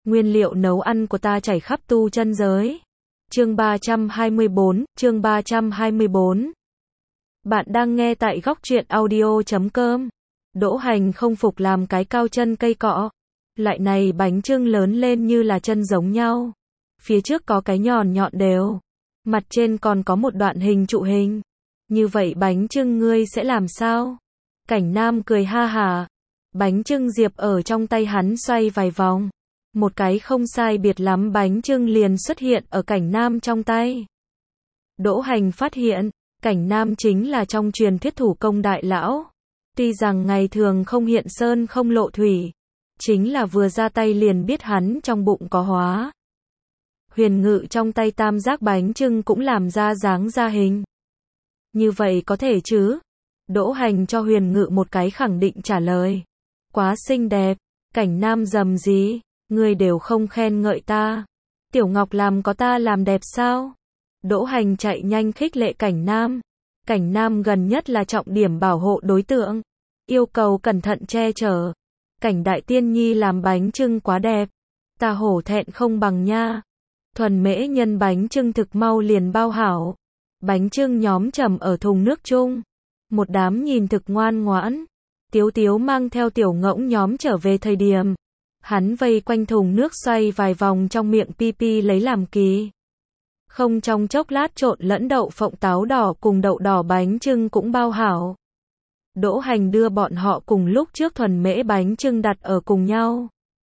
Nguyên liệu nấu ăn của ta chảy khắp tu chân giới. Chương 324. Bạn đang nghe tại góc truyện audio.com. Đỗ Hành không phục làm cái cao chân cây cọ. Loại này bánh chưng lớn lên như là chân giống nhau. Phía trước có cái nhọn nhọn đều. Mặt trên còn có một đoạn hình trụ hình. Như vậy bánh chưng ngươi sẽ làm sao? Cảnh Nam cười ha hả. Bánh chưng diệp ở trong tay hắn xoay vài vòng. Một cái không sai biệt lắm bánh chưng liền xuất hiện ở Cảnh Nam trong tay. Đỗ Hành phát hiện, Cảnh Nam chính là trong truyền thuyết thủ công đại lão. Tuy rằng ngày thường không hiện sơn không lộ thủy, chính là vừa ra tay liền biết hắn trong bụng có hóa. Huyền Ngự trong tay tam giác bánh chưng cũng làm ra dáng ra hình. Như vậy có thể chứ? Đỗ Hành cho Huyền Ngự một cái khẳng định trả lời. Quá xinh đẹp. Cảnh Nam rầm gì? Ngươi đều không khen ngợi ta. Tiểu Ngọc làm có ta làm đẹp sao? Đỗ Hành chạy nhanh khích lệ Cảnh Nam. Cảnh Nam gần nhất là trọng điểm bảo hộ đối tượng. Yêu cầu cẩn thận che chở. Cảnh Đại Tiên Nhi làm bánh chưng quá đẹp. Ta hổ thẹn không bằng nha. Thuần mễ nhân bánh chưng thực mau liền bao hảo. Bánh chưng nhóm trầm ở thùng nước chung. Một đám nhìn thực ngoan ngoãn. Tiếu Tiếu mang theo tiểu ngỗng nhóm trở về thời điểm. Hắn vây quanh thùng nước xoay vài vòng trong miệng pi lấy làm kỳ. Không trong chốc lát trộn lẫn đậu phộng táo đỏ cùng đậu đỏ bánh chưng cũng bao hảo. Đỗ Hành đưa bọn họ cùng lúc trước thuần mễ bánh chưng đặt ở cùng nhau.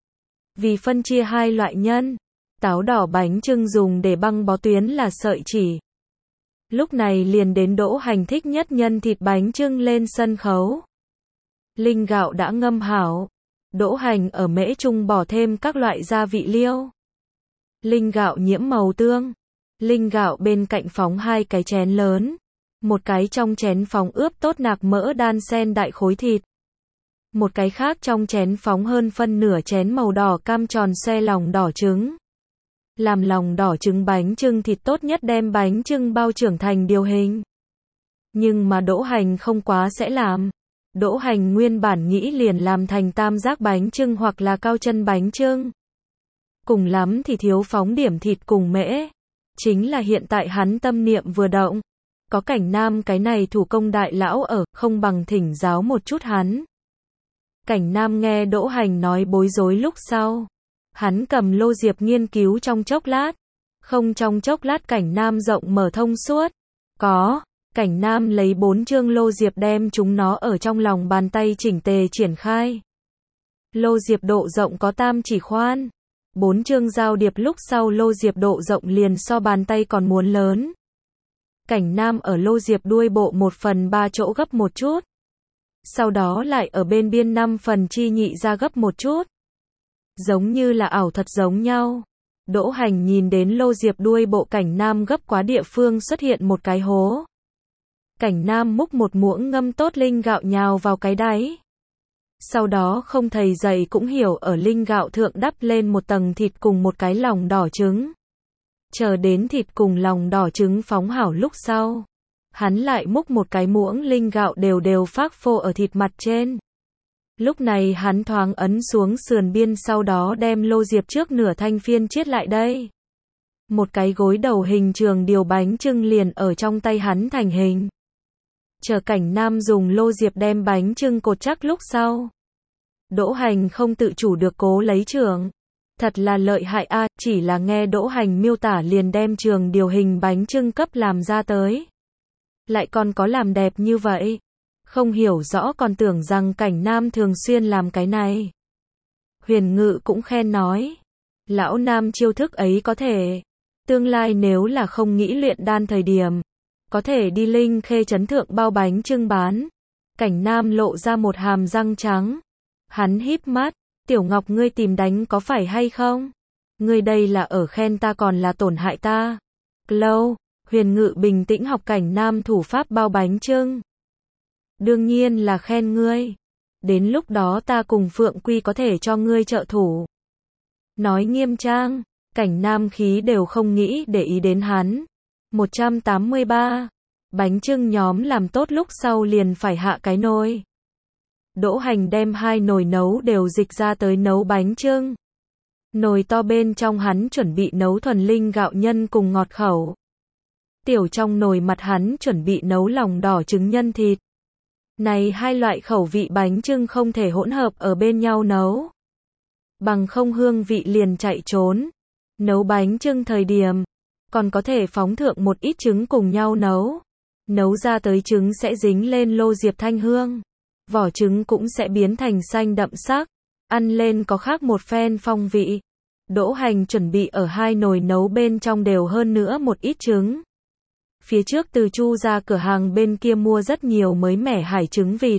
Vì phân chia hai loại nhân, táo đỏ bánh chưng dùng để băng bó tuyến là sợi chỉ. Lúc này liền đến Đỗ Hành thích nhất nhân thịt bánh chưng lên sân khấu. Linh gạo đã ngâm hảo. Đỗ Hành ở mễ chung bỏ thêm các loại gia vị liêu. Linh gạo nhiễm màu tương. Linh gạo bên cạnh phóng hai cái chén lớn. Một cái trong chén phóng ướp tốt nạc mỡ đan sen đại khối thịt. Một cái khác trong chén phóng hơn phân nửa chén màu đỏ cam tròn xoe lòng đỏ trứng. Làm lòng đỏ trứng bánh chưng thịt tốt nhất đem bánh chưng bao trưởng thành điều hình. Nhưng mà Đỗ Hành không quá sẽ làm. Đỗ Hành nguyên bản nghĩ liền làm thành tam giác bánh chưng hoặc là cao chân bánh chưng. Cùng lắm thì thiếu phóng điểm thịt cùng mễ. Chính là hiện tại hắn tâm niệm vừa động. Có Cảnh Nam cái này thủ công đại lão ở, không bằng thỉnh giáo một chút hắn. Cảnh Nam nghe Đỗ Hành nói bối rối lúc sau. Hắn cầm lô diệp nghiên cứu trong chốc lát. Không trong chốc lát Cảnh Nam rộng mở thông suốt. Có. Cảnh Nam lấy 4 chương lô diệp đem chúng nó ở trong lòng bàn tay chỉnh tề triển khai. Lô diệp độ rộng có tam chỉ khoan. 4 chương giao điệp lúc sau lô diệp độ rộng liền so bàn tay còn muốn lớn. Cảnh Nam ở lô diệp đuôi bộ 1/3 chỗ gấp một chút. Sau đó lại ở bên biên 5 phần chi nhị ra gấp một chút. Giống như là ảo thật giống nhau. Đỗ Hành nhìn đến lô diệp đuôi bộ Cảnh Nam gấp quá địa phương xuất hiện một cái hố. Cảnh Nam múc một muỗng ngâm tốt linh gạo nhào vào cái đáy. Sau đó không thầy dạy cũng hiểu ở linh gạo thượng đắp lên một tầng thịt cùng một cái lòng đỏ trứng. Chờ đến thịt cùng lòng đỏ trứng phóng hảo lúc sau. Hắn lại múc một cái muỗng linh gạo đều đều phác phô ở thịt mặt trên. Lúc này hắn thoáng ấn xuống sườn biên sau đó đem lô diệp trước nửa thanh phiên chiết lại đây. Một cái gối đầu hình trường điều bánh chưng liền ở trong tay hắn thành hình. Chờ Cảnh Nam dùng lô diệp đem bánh chưng cột chắc lúc sau. Đỗ Hành không tự chủ được cố lấy trường. Thật là lợi hại a, chỉ là nghe Đỗ Hành miêu tả liền đem trường điều hình bánh chưng cấp làm ra tới. Lại còn có làm đẹp như vậy. Không hiểu rõ còn tưởng rằng Cảnh Nam thường xuyên làm cái này. Huyền Ngự cũng khen nói. Lão Nam chiêu thức ấy có thể. Tương lai nếu là không nghĩ luyện đan thời điểm. Có thể đi Linh Khê trấn thượng bao bánh chưng bán. Cảnh Nam lộ ra một hàm răng trắng. Hắn híp mắt. Tiểu Ngọc ngươi tìm đánh có phải hay không? Ngươi đây là ở khen ta còn là tổn hại ta? Lâu. Huyền Ngự bình tĩnh học Cảnh Nam thủ pháp bao bánh chưng. Đương nhiên là khen ngươi. Đến lúc đó ta cùng Phượng Quy có thể cho ngươi trợ thủ. Nói nghiêm trang. Cảnh Nam khí đều không nghĩ để ý đến hắn. 183. Bánh chưng nhóm làm tốt lúc sau liền phải hạ cái nồi. Đỗ Hành đem 2 nồi nấu đều dịch ra tới nấu bánh chưng. Nồi to bên trong hắn chuẩn bị nấu thuần linh gạo nhân cùng ngọt khẩu. Tiểu trong nồi mặt hắn chuẩn bị nấu lòng đỏ trứng nhân thịt. Này hai loại khẩu vị bánh chưng không thể hỗn hợp ở bên nhau nấu. Bằng không hương vị liền chạy trốn. Nấu bánh chưng thời điểm, còn có thể phóng thượng một ít trứng cùng nhau nấu. Nấu ra tới trứng sẽ dính lên lô diệp thanh hương. Vỏ trứng cũng sẽ biến thành xanh đậm sắc. Ăn lên có khác một phen phong vị. Đỗ Hành chuẩn bị ở hai nồi nấu bên trong đều hơn nữa một ít trứng. Phía trước từ Chu ra cửa hàng bên kia mua rất nhiều mới mẻ hải trứng vịt.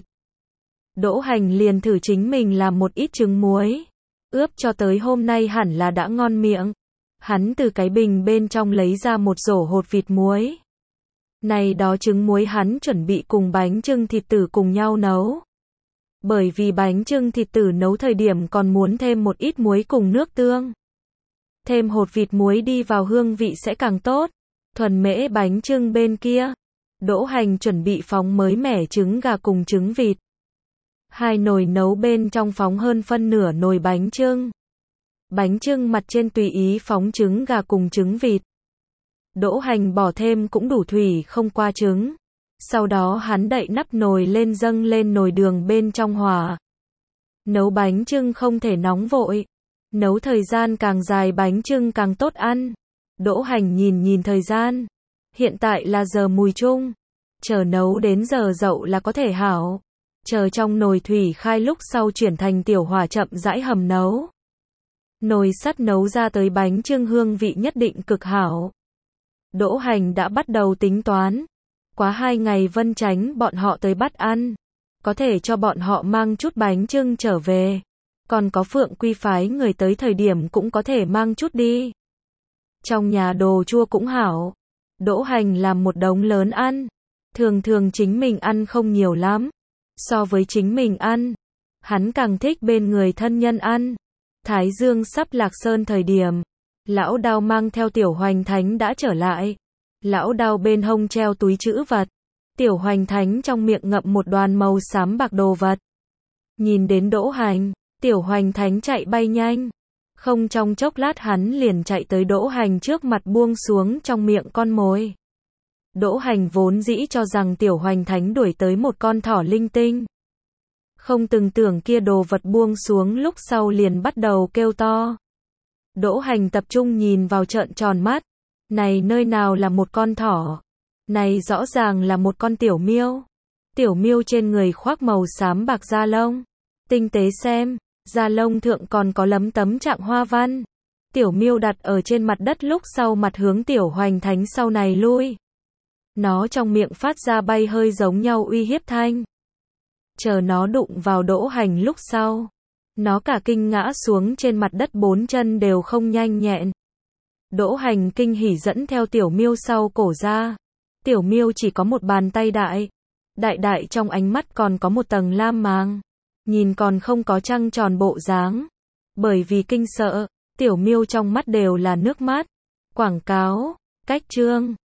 Đỗ Hành liền thử chính mình làm một ít trứng muối. Ướp cho tới hôm nay hẳn là đã ngon miệng. Hắn từ cái bình bên trong lấy ra một rổ hột vịt muối. Này đó trứng muối hắn chuẩn bị cùng bánh chưng thịt tử cùng nhau nấu. Bởi vì bánh chưng thịt tử nấu thời điểm còn muốn thêm một ít muối cùng nước tương. Thêm hột vịt muối đi vào hương vị sẽ càng tốt. Thuần mễ bánh chưng bên kia, Đỗ Hành chuẩn bị phóng mới mẻ trứng gà cùng trứng vịt. Hai nồi nấu bên trong phóng hơn phân nửa nồi bánh chưng. Bánh chưng mặt trên tùy ý phóng trứng gà cùng trứng vịt. Đỗ Hành bỏ thêm cũng đủ thủy không qua trứng. Sau đó hắn đậy nắp nồi lên dâng lên nồi đường bên trong hỏa. Nấu bánh chưng không thể nóng vội. Nấu thời gian càng dài bánh chưng càng tốt ăn. Đỗ Hành nhìn thời gian. Hiện tại là giờ mùi chung. Chờ nấu đến giờ dậu là có thể hảo. Chờ trong nồi thủy khai lúc sau chuyển thành tiểu hỏa chậm rãi hầm nấu. Nồi sắt nấu ra tới bánh chưng hương vị nhất định cực hảo. Đỗ Hành đã bắt đầu tính toán. Quá 2 ngày Vân Chánh bọn họ tới bắt ăn. Có thể cho bọn họ mang chút bánh chưng trở về. Còn có Phượng Quy phái người tới thời điểm cũng có thể mang chút đi. Trong nhà đồ chua cũng hảo. Đỗ Hành làm một đống lớn ăn. Thường chính mình ăn không nhiều lắm. So với chính mình ăn, hắn càng thích bên người thân nhân ăn. Thái Dương sắp lạc sơn thời điểm, Lão Đao mang theo Tiểu Hoành Thánh đã trở lại. Lão Đao bên hông treo túi trữ vật. Tiểu Hoành Thánh trong miệng ngậm một đoàn màu xám bạc đồ vật. Nhìn đến Đỗ Hành, Tiểu Hoành Thánh chạy bay nhanh. Không trong chốc lát hắn liền chạy tới Đỗ Hành trước mặt buông xuống trong miệng con mồi. Đỗ Hành vốn dĩ cho rằng Tiểu Hoành Thánh đuổi tới một con thỏ linh tinh. Không từng tưởng kia đồ vật buông xuống lúc sau liền bắt đầu kêu to. Đỗ Hành tập trung nhìn vào trợn tròn mắt. Này nơi nào là một con thỏ? Này rõ ràng là một con tiểu miêu. Tiểu miêu trên người khoác màu xám bạc da lông. Tinh tế xem, da lông thượng còn có lấm tấm trạng hoa văn. Tiểu miêu đặt ở trên mặt đất lúc sau mặt hướng Tiểu Hoành Thánh sau này lui. Nó trong miệng phát ra bay hơi giống nhau uy hiếp thanh. Chờ nó đụng vào Đỗ Hành lúc sau. Nó cả kinh ngã xuống trên mặt đất 4 chân đều không nhanh nhẹn. Đỗ Hành kinh hỉ dẫn theo tiểu miêu sau cổ ra. Tiểu miêu chỉ có một bàn tay đại. Đại trong ánh mắt còn có một tầng lam màng. Nhìn còn không có trăng tròn bộ dáng. Bởi vì kinh sợ, tiểu miêu trong mắt đều là nước mắt. Quảng cáo, cách chương.